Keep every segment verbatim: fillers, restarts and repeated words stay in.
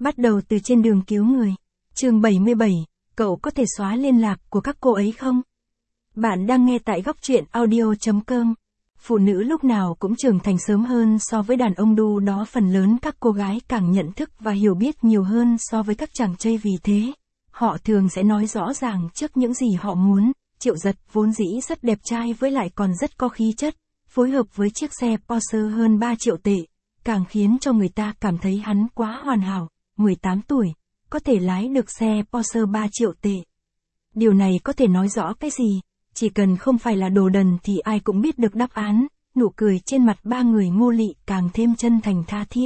Bắt đầu từ trên đường cứu người. Chương bảy mươi bảy, cậu có thể xóa liên lạc của các cô ấy không? Bạn đang nghe tại góc truyện audio chấm com. Phụ nữ lúc nào cũng trưởng thành sớm hơn so với đàn ông, đu đó phần lớn các cô gái càng nhận thức và hiểu biết nhiều hơn so với các chàng trai, vì thế, họ thường sẽ nói rõ ràng trước những gì họ muốn. Triệu Giật vốn dĩ rất đẹp trai với lại còn rất có khí chất, phối hợp với chiếc xe Porsche hơn ba triệu tệ, càng khiến cho người ta cảm thấy hắn quá hoàn hảo. mười tám tuổi, có thể lái được xe Porsche ba triệu tệ. Điều này có thể nói rõ cái gì? Chỉ cần không phải là đồ đần thì ai cũng biết được đáp án. Nụ cười trên mặt ba người Ngô Lị càng thêm chân thành tha thiết.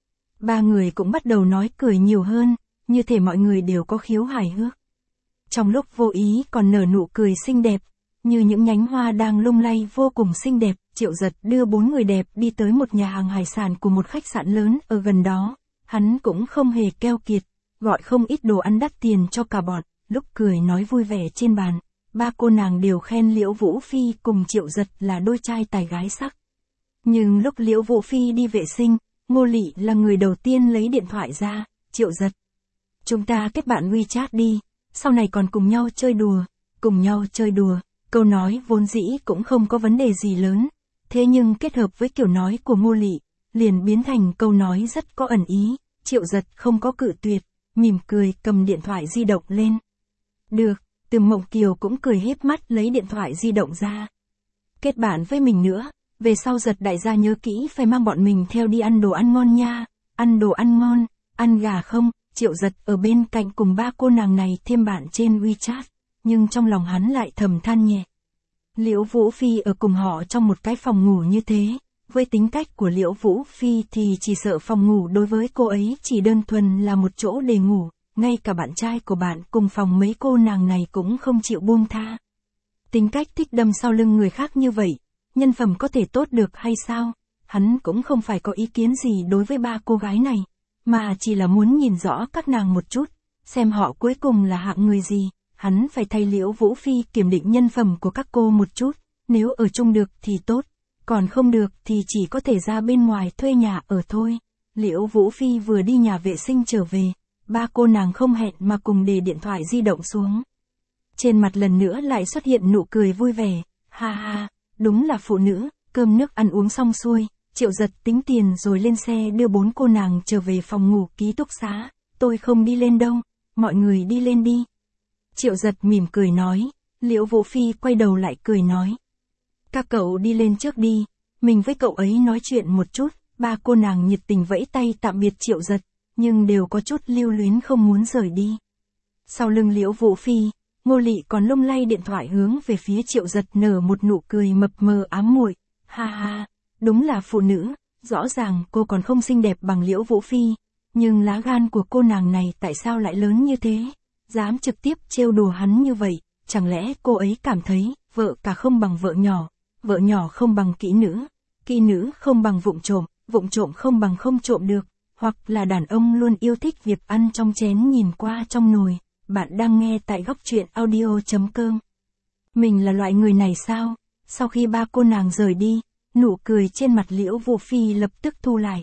Ba người cũng bắt đầu nói cười nhiều hơn, như thể mọi người đều có khiếu hài hước. Trong lúc vô ý còn nở nụ cười xinh đẹp, như những nhánh hoa đang lung lay vô cùng xinh đẹp. Triệu Giật đưa bốn người đẹp đi tới một nhà hàng hải sản của một khách sạn lớn ở gần đó. Hắn cũng không hề keo kiệt, gọi không ít đồ ăn đắt tiền cho cả bọn. Lúc cười nói vui vẻ trên bàn, ba cô nàng đều khen Liễu Vũ Phi cùng Triệu Giật là đôi trai tài gái sắc. Nhưng lúc Liễu Vũ Phi đi vệ sinh, Ngô Lị là người đầu tiên lấy điện thoại ra. Triệu Giật, chúng ta kết bạn WeChat đi, sau này còn cùng nhau chơi đùa, cùng nhau chơi đùa. Câu nói vốn dĩ cũng không có vấn đề gì lớn, thế nhưng kết hợp với kiểu nói của Ngô Lị, liền biến thành câu nói rất có ẩn ý. Triệu Giật không có cự tuyệt, mỉm cười cầm điện thoại di động lên. Được, Từ Mộng Kiều cũng cười híp mắt lấy điện thoại di động ra. Kết bạn với mình nữa, về sau Giật đại gia nhớ kỹ phải mang bọn mình theo đi ăn đồ ăn ngon nha. Ăn đồ ăn ngon, ăn gà không? Triệu Giật ở bên cạnh cùng ba cô nàng này thêm bạn trên WeChat, nhưng trong lòng hắn lại thầm than nhẹ. Liễu Vũ Phi ở cùng họ trong một cái phòng ngủ như thế. Với tính cách của Liễu Vũ Phi thì chỉ sợ phòng ngủ đối với cô ấy chỉ đơn thuần là một chỗ để ngủ, ngay cả bạn trai của bạn cùng phòng mấy cô nàng này cũng không chịu buông tha. Tính cách thích đâm sau lưng người khác như vậy, nhân phẩm có thể tốt được hay sao? Hắn cũng không phải có ý kiến gì đối với ba cô gái này, mà chỉ là muốn nhìn rõ các nàng một chút, xem họ cuối cùng là hạng người gì. Hắn phải thay Liễu Vũ Phi kiểm định nhân phẩm của các cô một chút, nếu ở chung được thì tốt. Còn không được thì chỉ có thể ra bên ngoài thuê nhà ở thôi. Liễu Vũ Phi vừa đi nhà vệ sinh trở về, ba cô nàng không hẹn mà cùng để điện thoại di động xuống. Trên mặt lần nữa lại xuất hiện nụ cười vui vẻ. Ha ha, đúng là phụ nữ. Cơm nước ăn uống xong xuôi, Triệu Giật tính tiền rồi lên xe đưa bốn cô nàng trở về phòng ngủ ký túc xá. Tôi không đi lên đâu, mọi người đi lên đi. Triệu Giật mỉm cười nói. Liễu Vũ Phi quay đầu lại cười nói. Các cậu đi lên trước đi, mình với cậu ấy nói chuyện một chút. Ba cô nàng nhiệt tình vẫy tay tạm biệt Triệu Giật, nhưng đều có chút lưu luyến không muốn rời đi. Sau lưng Liễu Vũ Phi, Ngô Lị còn lung lay điện thoại hướng về phía Triệu Giật nở một nụ cười mập mờ ám muội. Ha ha, đúng là phụ nữ, rõ ràng cô còn không xinh đẹp bằng Liễu Vũ Phi, nhưng lá gan của cô nàng này tại sao lại lớn như thế, dám trực tiếp trêu đùa hắn như vậy. Chẳng lẽ cô ấy cảm thấy vợ cả không bằng vợ nhỏ, vợ nhỏ không bằng kỹ nữ, kỹ nữ không bằng vụng trộm, vụng trộm không bằng không trộm được, hoặc là đàn ông luôn yêu thích việc ăn trong chén nhìn qua trong nồi. Bạn đang nghe tại góc truyện audio chấm com. Mình là loại người này sao? Sau khi ba cô nàng rời đi, nụ cười trên mặt Liễu Vũ Phi lập tức thu lại.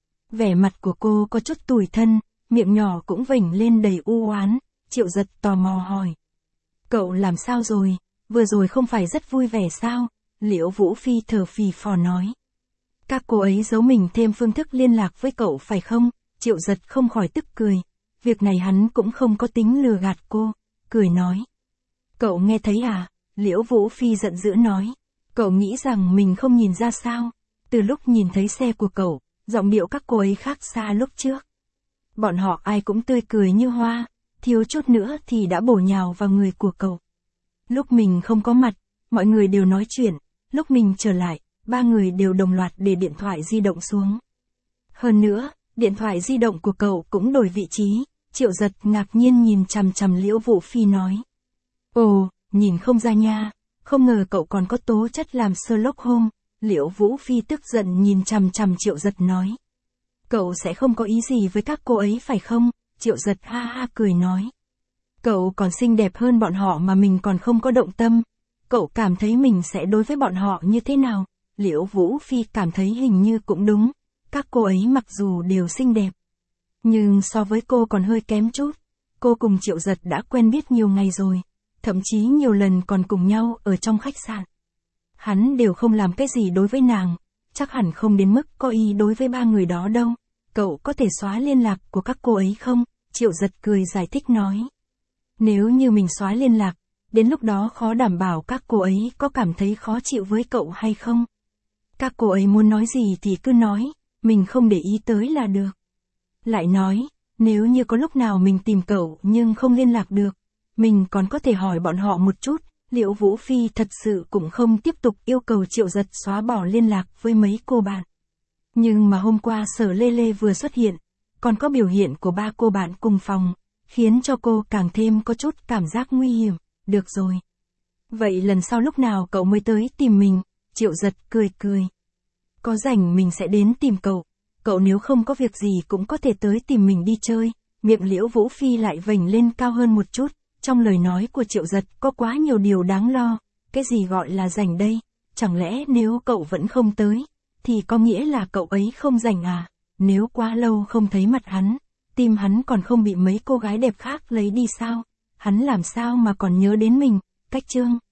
Vẻ mặt của cô có chút tủi thân, miệng nhỏ cũng vểnh lên đầy u oán. Triệu Giật tò mò hỏi. Cậu làm sao rồi? Vừa rồi không phải rất vui vẻ sao? Liễu Vũ Phi thở phì phò nói. Các cô ấy giấu mình thêm phương thức liên lạc với cậu phải không? Triệu Giật không khỏi tức cười. Việc này hắn cũng không có tính lừa gạt cô. Cười nói. Cậu nghe thấy à? Liễu Vũ Phi giận dữ nói. Cậu nghĩ rằng mình không nhìn ra sao? Từ lúc nhìn thấy xe của cậu, giọng điệu các cô ấy khác xa lúc trước. Bọn họ ai cũng tươi cười như hoa, thiếu chút nữa thì đã bổ nhào vào người của cậu. Lúc mình không có mặt, mọi người đều nói chuyện. Lúc mình trở lại, ba người đều đồng loạt để điện thoại di động xuống. Hơn nữa, điện thoại di động của cậu cũng đổi vị trí. Triệu Giật ngạc nhiên nhìn chằm chằm Liễu Vũ Phi nói. Ồ, nhìn không ra nha, không ngờ cậu còn có tố chất làm Sherlock Holmes. Liễu Vũ Phi tức giận nhìn chằm chằm Triệu Giật nói. Cậu sẽ không có ý gì với các cô ấy phải không? Triệu Giật ha ha cười nói. Cậu còn xinh đẹp hơn bọn họ mà mình còn không có động tâm. Cậu cảm thấy mình sẽ đối với bọn họ như thế nào? Liễu Vũ Phi cảm thấy hình như cũng đúng. Các cô ấy mặc dù đều xinh đẹp, Nhưng so với cô còn hơi kém chút. Cô cùng Triệu Giật đã quen biết nhiều ngày rồi, thậm chí nhiều lần còn cùng nhau ở trong khách sạn. Hắn đều không làm cái gì đối với nàng, chắc hẳn không đến mức có ý đối với ba người đó đâu. Cậu có thể xóa liên lạc của các cô ấy không? Triệu Giật cười giải thích nói. Nếu như mình xóa liên lạc, đến lúc đó khó đảm bảo các cô ấy có cảm thấy khó chịu với cậu hay không. Các cô ấy muốn nói gì thì cứ nói, mình không để ý tới là được. Lại nói, nếu như có lúc nào mình tìm cậu nhưng không liên lạc được, mình còn có thể hỏi bọn họ một chút, liệu Vũ Phi thật sự cũng không tiếp tục yêu cầu Triệu Giật xóa bỏ liên lạc với mấy cô bạn. Nhưng mà hôm qua Sở Lê Lê vừa xuất hiện, còn có biểu hiện của ba cô bạn cùng phòng, khiến cho cô càng thêm có chút cảm giác nguy hiểm. Được rồi. Vậy lần sau lúc nào cậu mới tới tìm mình? Triệu Giật cười cười. Có rảnh mình sẽ đến tìm cậu. Cậu nếu không có việc gì cũng có thể tới tìm mình đi chơi. Miệng Liễu Vũ Phi lại vểnh lên cao hơn một chút. Trong lời nói của Triệu Giật có quá nhiều điều đáng lo. Cái gì gọi là rảnh đây? Chẳng lẽ nếu cậu vẫn không tới, thì có nghĩa là cậu ấy không rảnh à? Nếu quá lâu không thấy mặt hắn, tim hắn còn không bị mấy cô gái đẹp khác lấy đi sao? Hắn làm sao mà còn nhớ đến mình? Cách chương